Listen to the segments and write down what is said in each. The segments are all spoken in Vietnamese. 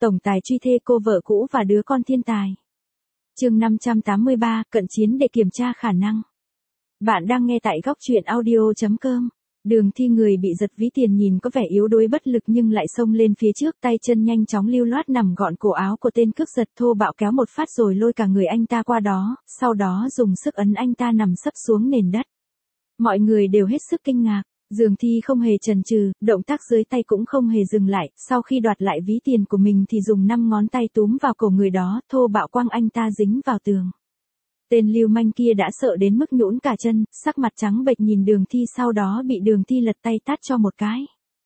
Tổng tài truy thê cô vợ cũ và đứa con thiên tài. Chương 583, cận chiến để kiểm tra khả năng. Bạn đang nghe tại góc truyện audio.com. Đường Thi người bị giật ví tiền nhìn có vẻ yếu đuối bất lực nhưng lại xông lên phía trước, tay chân nhanh chóng lưu loát nằm gọn cổ áo của tên cướp giật, thô bạo kéo một phát rồi lôi cả người anh ta qua đó, sau đó dùng sức ấn anh ta nằm sấp xuống nền đất. Mọi người đều hết sức kinh ngạc. Đường Thi không hề chần chừ, động tác dưới tay cũng không hề dừng lại, sau khi đoạt lại ví tiền của mình thì dùng 5 ngón tay túm vào cổ người đó, thô bạo quăng anh ta dính vào tường. Tên lưu manh kia đã sợ đến mức nhũn cả chân, sắc mặt trắng bệch nhìn Đường Thi, sau đó bị Đường Thi lật tay tát cho một cái.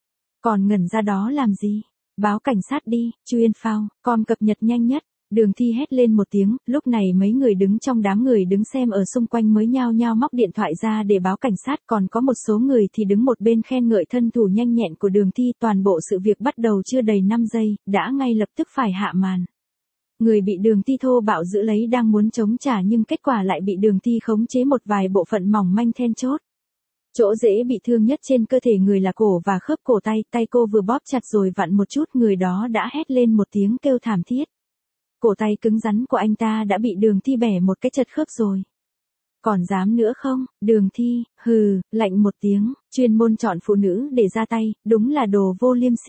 Còn ngẩn ra đó làm gì? Báo cảnh sát đi, chuyên phao, com cập nhật nhanh nhất. Đường Thi hét lên một tiếng, lúc này mấy người đứng trong đám người đứng xem ở xung quanh mới nhao nhao móc điện thoại ra để báo cảnh sát, còn có một số người thì đứng một bên khen ngợi thân thủ nhanh nhẹn của Đường Thi. Toàn bộ sự việc bắt đầu chưa đầy 5 giây, đã ngay lập tức phải hạ màn. Người bị Đường Thi thô bạo giữ lấy đang muốn chống trả nhưng kết quả lại bị Đường Thi khống chế một vài bộ phận mỏng manh then chốt. Chỗ dễ bị thương nhất trên cơ thể người là cổ và khớp cổ tay, tay cô vừa bóp chặt rồi vặn một chút, người đó đã hét lên một tiếng kêu thảm thiết. Cổ tay cứng rắn của anh ta đã bị Đường Thi bẻ một cái chật khớp rồi. Còn dám nữa không? Đường Thi, hừ, lạnh một tiếng, chuyên môn chọn phụ nữ để ra tay, đúng là đồ vô liêm si.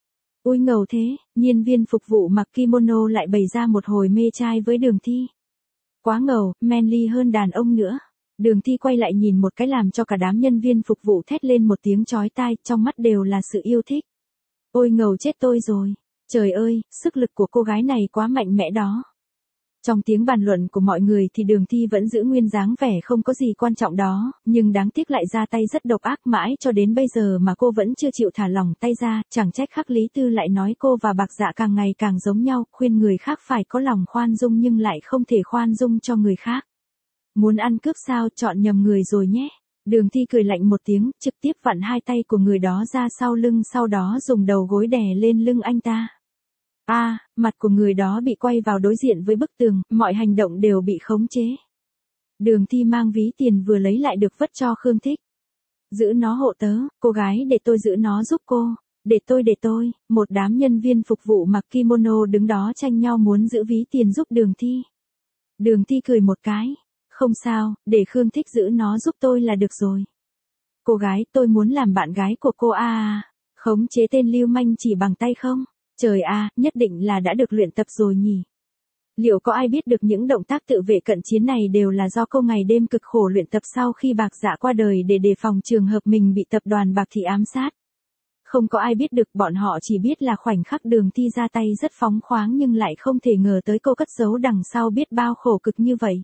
Ui ngầu thế, nhân viên phục vụ mặc kimono lại bày ra một hồi mê trai với Đường Thi. Quá ngầu, manly hơn đàn ông nữa. Đường Thi quay lại nhìn một cái làm cho cả đám nhân viên phục vụ thét lên một tiếng chói tai, trong mắt đều là sự yêu thích. Ôi ngầu chết tôi rồi. Trời ơi, sức lực của cô gái này quá mạnh mẽ đó. Trong tiếng bàn luận của mọi người thì Đường Thi vẫn giữ nguyên dáng vẻ không có gì quan trọng đó, nhưng đáng tiếc lại ra tay rất độc ác, mãi cho đến bây giờ mà cô vẫn chưa chịu thả lỏng tay ra, chẳng trách Khắc Lý Tư lại nói cô và Bạc Dạ càng ngày càng giống nhau, khuyên người khác phải có lòng khoan dung nhưng lại không thể khoan dung cho người khác. Muốn ăn cướp sao, chọn nhầm người rồi nhé. Đường Thi cười lạnh một tiếng, trực tiếp vặn hai tay của người đó ra sau lưng, sau đó dùng đầu gối đè lên lưng anh ta. Mặt của người đó bị quay vào đối diện với bức tường, mọi hành động đều bị khống chế. Đường Thi mang ví tiền vừa lấy lại được vất cho Khương Thích. Giữ nó hộ tớ, cô gái để tôi giữ nó giúp cô. Để tôi, một đám nhân viên phục vụ mặc kimono đứng đó tranh nhau muốn giữ ví tiền giúp Đường Thi. Đường Thi cười một cái. Không sao, để Khương Thích giữ nó giúp tôi là được rồi. Cô gái, tôi muốn làm bạn gái của cô khống chế tên lưu manh chỉ bằng tay không? Trời nhất định là đã được luyện tập rồi nhỉ. Liệu có ai biết được những động tác tự vệ cận chiến này đều là do cô ngày đêm cực khổ luyện tập sau khi Bạc Dạ qua đời để đề phòng trường hợp mình bị tập đoàn Bạc Thị ám sát? Không có ai biết được, bọn họ chỉ biết là khoảnh khắc Đường Thi ra tay rất phóng khoáng nhưng lại không thể ngờ tới cô cất giấu đằng sau biết bao khổ cực như vậy.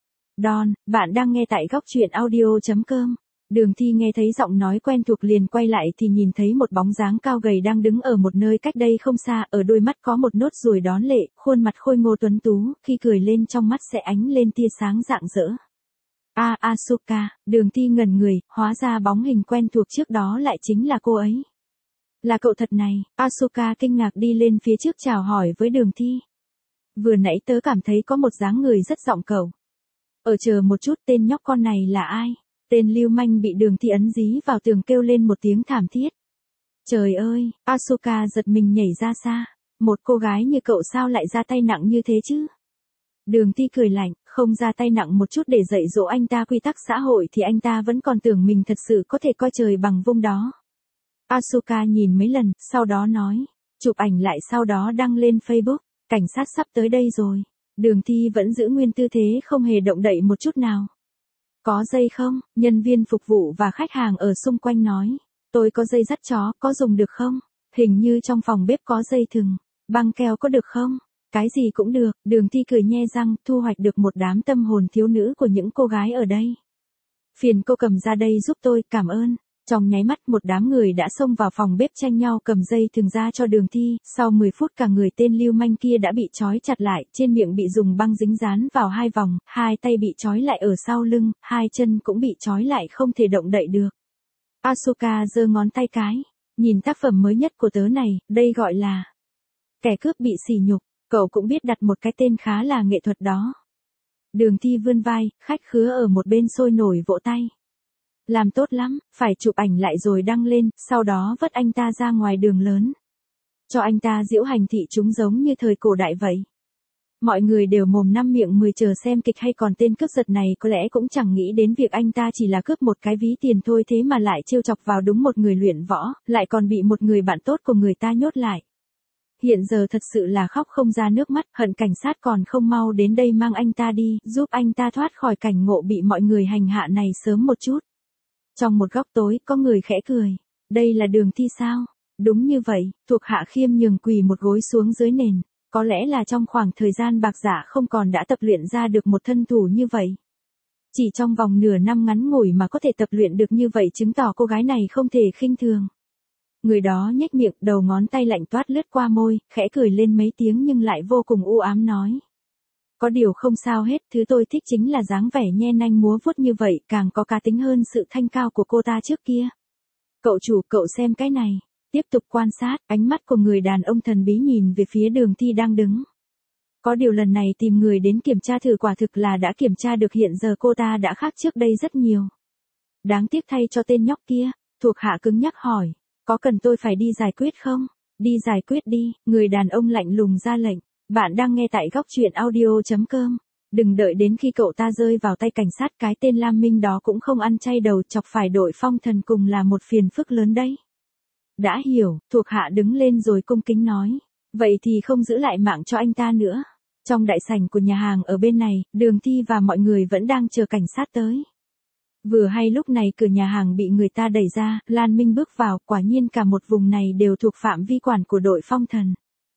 Bạn đang nghe tại góc truyện audio.com. Đường Thi nghe thấy giọng nói quen thuộc liền quay lại thì nhìn thấy một bóng dáng cao gầy đang đứng ở một nơi cách đây không xa, ở đôi mắt có một nốt ruồi đón lệ, khuôn mặt khôi ngô tuấn tú, khi cười lên trong mắt sẽ ánh lên tia sáng rạng rỡ. Asuka, Đường Thi ngẩn người, hóa ra bóng hình quen thuộc trước đó lại chính là cô ấy. Là cậu thật này, Asuka kinh ngạc đi lên phía trước chào hỏi với Đường Thi. Vừa nãy tớ cảm thấy có một dáng người rất giọng cậu. Chờ một chút, tên nhóc con này là ai? Tên lưu manh bị Đường Thi ấn dí vào tường kêu lên một tiếng thảm thiết. Trời ơi, Asuka giật mình nhảy ra xa. Một cô gái như cậu sao lại ra tay nặng như thế chứ? Đường Thi cười lạnh, không ra tay nặng một chút để dạy dỗ anh ta quy tắc xã hội thì anh ta vẫn còn tưởng mình thật sự có thể coi trời bằng vung đó. Asuka nhìn mấy lần, sau đó nói, chụp ảnh lại sau đó đăng lên Facebook, cảnh sát sắp tới đây rồi. Đường Thi vẫn giữ nguyên tư thế không hề động đậy một chút nào. Có dây không? Nhân viên phục vụ và khách hàng ở xung quanh nói. Tôi có dây dắt chó, có dùng được không? Hình như trong phòng bếp có dây thừng. Băng keo có được không? Cái gì cũng được. Đường Thi cười nhe răng, thu hoạch được một đám tâm hồn thiếu nữ của những cô gái ở đây. Phiền cô cầm ra đây giúp tôi, cảm ơn. Trong nháy mắt một đám người đã xông vào phòng bếp tranh nhau cầm dây thừng ra cho Đường Thi, sau 10 phút cả người tên lưu manh kia đã bị trói chặt lại, trên miệng bị dùng băng dính dán vào 2 vòng, 2 tay bị trói lại ở sau lưng, 2 chân cũng bị trói lại không thể động đậy được. Asuka giơ ngón tay cái, nhìn tác phẩm mới nhất của tớ này, đây gọi là kẻ cướp bị sỉ nhục, cậu cũng biết đặt một cái tên khá là nghệ thuật đó. Đường Thi vươn vai, khách khứa ở một bên sôi nổi vỗ tay. Làm tốt lắm, phải chụp ảnh lại rồi đăng lên, sau đó vất anh ta ra ngoài đường lớn. Cho anh ta diễu hành thị chúng giống như thời cổ đại vậy. Mọi người đều mồm năm miệng mười chờ xem kịch hay còn tên cướp giật này có lẽ cũng chẳng nghĩ đến việc anh ta chỉ là cướp một cái ví tiền thôi thế mà lại trêu chọc vào đúng một người luyện võ, lại còn bị một người bạn tốt của người ta nhốt lại. Hiện giờ thật sự là khóc không ra nước mắt, hận cảnh sát còn không mau đến đây mang anh ta đi, giúp anh ta thoát khỏi cảnh ngộ bị mọi người hành hạ này sớm một chút. Trong một góc tối, có người khẽ cười. Đây là Đường Thi sao? Đúng như vậy, thuộc hạ khiêm nhường quỳ một gối xuống dưới nền. Có lẽ là trong khoảng thời gian bạc giả không còn đã tập luyện ra được một thân thủ như vậy. Chỉ trong vòng nửa năm ngắn ngủi mà có thể tập luyện được như vậy chứng tỏ cô gái này không thể khinh thường. Người đó nhếch miệng, đầu ngón tay lạnh toát lướt qua môi, khẽ cười lên mấy tiếng nhưng lại vô cùng u ám nói. Có điều không sao hết, thứ tôi thích chính là dáng vẻ nhe nanh múa vuốt như vậy, càng có cá tính hơn sự thanh cao của cô ta trước kia. Cậu chủ, cậu xem cái này. Tiếp tục quan sát, ánh mắt của người đàn ông thần bí nhìn về phía Đường Thi đang đứng. Có điều lần này tìm người đến kiểm tra thử quả thực là đã kiểm tra được hiện giờ cô ta đã khác trước đây rất nhiều. Đáng tiếc thay cho tên nhóc kia, thuộc hạ cứng nhắc hỏi, có cần tôi phải đi giải quyết không? Đi giải quyết đi, người đàn ông lạnh lùng ra lệnh. Bạn đang nghe tại góc truyện audio.com. Đừng đợi đến khi cậu ta rơi vào tay cảnh sát, cái tên Lam Minh đó cũng không ăn chay đầu chọc phải đội phong thần cùng là một phiền phức lớn đấy. Đã hiểu, thuộc hạ đứng lên rồi cung kính nói. Vậy thì không giữ lại mạng cho anh ta nữa. Trong đại sảnh của nhà hàng ở bên này, Đường Thi và mọi người vẫn đang chờ cảnh sát tới. Vừa hay lúc này cửa nhà hàng bị người ta đẩy ra, Lan Minh bước vào, quả nhiên cả một vùng này đều thuộc phạm vi quản của đội phong thần.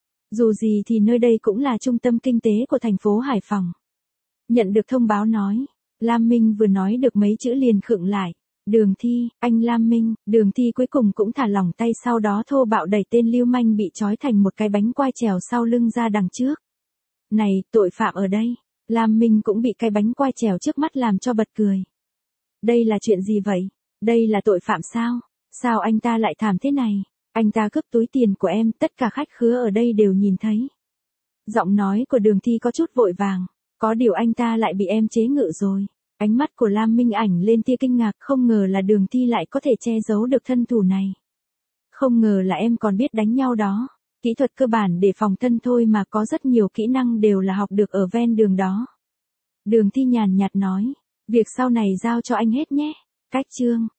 Dù gì thì nơi đây cũng là trung tâm kinh tế của thành phố Hải Phòng. Nhận được thông báo nói, Lam Minh vừa nói được mấy chữ liền khựng lại. Đường Thi, anh Lam Minh. Đường Thi cuối cùng cũng thả lỏng tay, sau đó thô bạo đẩy tên lưu manh bị trói thành một cái bánh quai trèo sau lưng ra đằng trước. Này, tội phạm ở đây. Lam Minh cũng bị cái bánh quai trèo trước mắt làm cho bật cười. Đây là chuyện gì vậy? Đây là tội phạm sao? Sao anh ta lại thảm thế này? Anh ta cướp túi tiền của em, tất cả khách khứa ở đây đều nhìn thấy. Giọng nói của Đường Thi có chút vội vàng. Có điều anh ta lại bị em chế ngự rồi. Ánh mắt của Lam Minh ảnh lên tia kinh ngạc, không ngờ là Đường Thi lại có thể che giấu được thân thủ này. Không ngờ là em còn biết đánh nhau đó. Kỹ thuật cơ bản để phòng thân thôi mà, có rất nhiều kỹ năng đều là học được ở ven đường đó. Đường Thi nhàn nhạt nói, việc sau này giao cho anh hết nhé. Cách chương